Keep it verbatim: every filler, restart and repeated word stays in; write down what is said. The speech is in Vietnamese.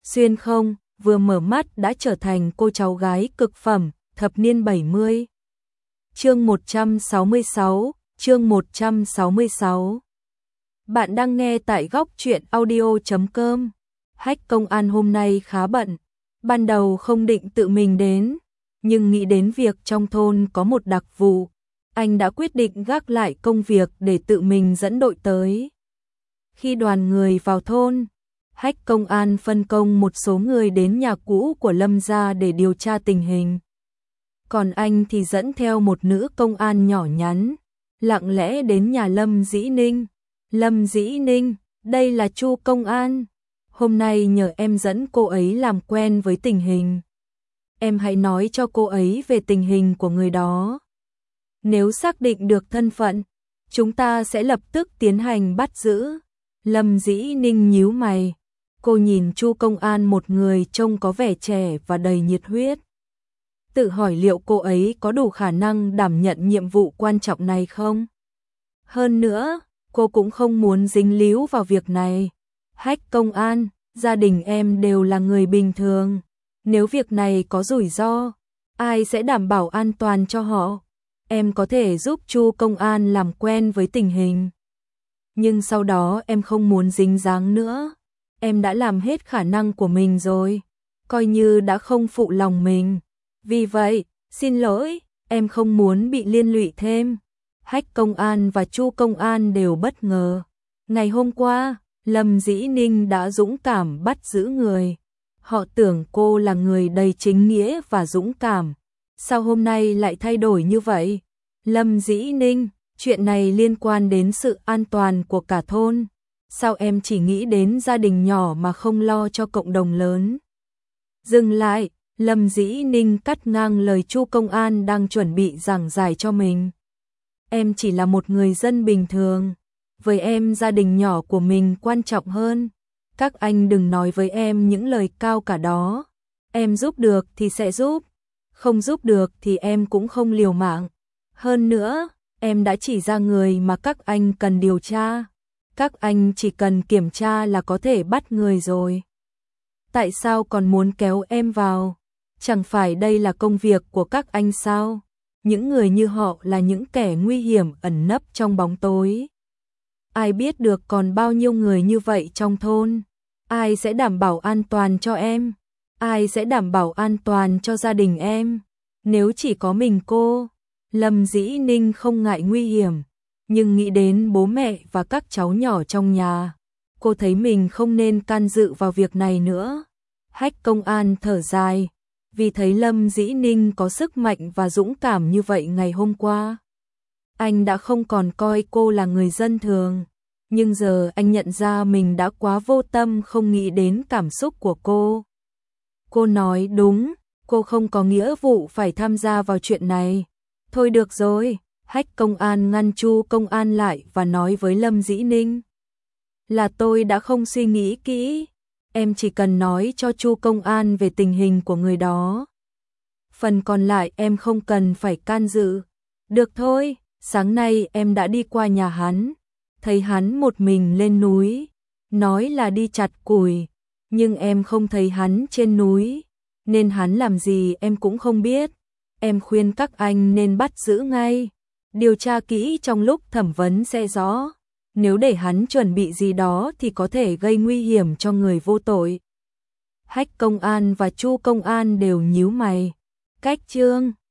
Xuyên không, vừa mở mắt đã trở thành cô cháu gái cực phẩm, thập niên bảy mươi. Chương một trăm sáu mươi sáu, chương một trăm sáu mươi sáu. Bạn đang nghe tại góc truyện audio chấm com. Hách công an hôm nay khá bận, ban đầu không định tự mình đến, nhưng nghĩ đến việc trong thôn có một đặc vụ, anh đã quyết định gác lại công việc để tự mình dẫn đội tới. Khi đoàn người vào thôn, Hách công an phân công một số người đến nhà cũ của Lâm gia để điều tra tình hình. Còn anh thì dẫn theo một nữ công an nhỏ nhắn, lặng lẽ đến nhà Lâm Dĩ Ninh. Lâm Dĩ Ninh, đây là Chu công an. Hôm nay nhờ em dẫn cô ấy làm quen với tình hình. Em hãy nói cho cô ấy về tình hình của người đó. Nếu xác định được thân phận, chúng ta sẽ lập tức tiến hành bắt giữ. Lâm Dĩ Ninh nhíu mày. Cô nhìn Chu công an, một người trông có vẻ trẻ và đầy nhiệt huyết. Tự hỏi liệu cô ấy có đủ khả năng đảm nhận nhiệm vụ quan trọng này không? Hơn nữa, cô cũng không muốn dính líu vào việc này. Hách công an, gia đình em đều là người bình thường. Nếu việc này có rủi ro, ai sẽ đảm bảo an toàn cho họ? Em có thể giúp Chu công an làm quen với tình hình. Nhưng sau đó em không muốn dính dáng nữa. Em đã làm hết khả năng của mình rồi, coi như đã không phụ lòng mình. Vì vậy, xin lỗi, em không muốn bị liên lụy thêm. Hách công an và Chu công an đều bất ngờ. Ngày hôm qua, Lâm Dĩ Ninh đã dũng cảm bắt giữ người. Họ tưởng cô là người đầy chính nghĩa và dũng cảm. Sao hôm nay lại thay đổi như vậy? Lâm Dĩ Ninh, chuyện này liên quan đến sự an toàn của cả thôn. Sao em chỉ nghĩ đến gia đình nhỏ mà không lo cho cộng đồng lớn? Dừng lại, Lâm Dĩ Ninh cắt ngang lời Chu công an đang chuẩn bị giảng giải cho mình. Em chỉ là một người dân bình thường. Với em gia đình nhỏ của mình quan trọng hơn. Các anh đừng nói với em những lời cao cả đó. Em giúp được thì sẽ giúp. Không giúp được thì em cũng không liều mạng. Hơn nữa, em đã chỉ ra người mà các anh cần điều tra. Các anh chỉ cần kiểm tra là có thể bắt người rồi. Tại sao còn muốn kéo em vào? Chẳng phải đây là công việc của các anh sao? Những người như họ là những kẻ nguy hiểm ẩn nấp trong bóng tối. Ai biết được còn bao nhiêu người như vậy trong thôn? Ai sẽ đảm bảo an toàn cho em? Ai sẽ đảm bảo an toàn cho gia đình em? Nếu chỉ có mình cô, Lâm Dĩ Ninh không ngại nguy hiểm. Nhưng nghĩ đến bố mẹ và các cháu nhỏ trong nhà, cô thấy mình không nên can dự vào việc này nữa. Hách công an thở dài, vì thấy Lâm Dĩ Ninh có sức mạnh và dũng cảm như vậy ngày hôm qua. Anh đã không còn coi cô là người dân thường, nhưng giờ anh nhận ra mình đã quá vô tâm không nghĩ đến cảm xúc của cô. Cô nói đúng, cô không có nghĩa vụ phải tham gia vào chuyện này. Thôi được rồi. Hách công an ngăn Chu công an lại và nói với Lâm Dĩ Ninh. Là tôi đã không suy nghĩ kỹ. Em chỉ cần nói cho Chu công an về tình hình của người đó. Phần còn lại em không cần phải can dự. Được thôi, sáng nay em đã đi qua nhà hắn. Thấy hắn một mình lên núi. Nói là đi chặt củi. Nhưng em không thấy hắn trên núi. Nên hắn làm gì em cũng không biết. Em khuyên các anh nên bắt giữ ngay. Điều tra kỹ trong lúc thẩm vấn sẽ rõ. Nếu để hắn chuẩn bị gì đó thì có thể gây nguy hiểm cho người vô tội. Hách công an và Chu công an đều nhíu mày. Cách chương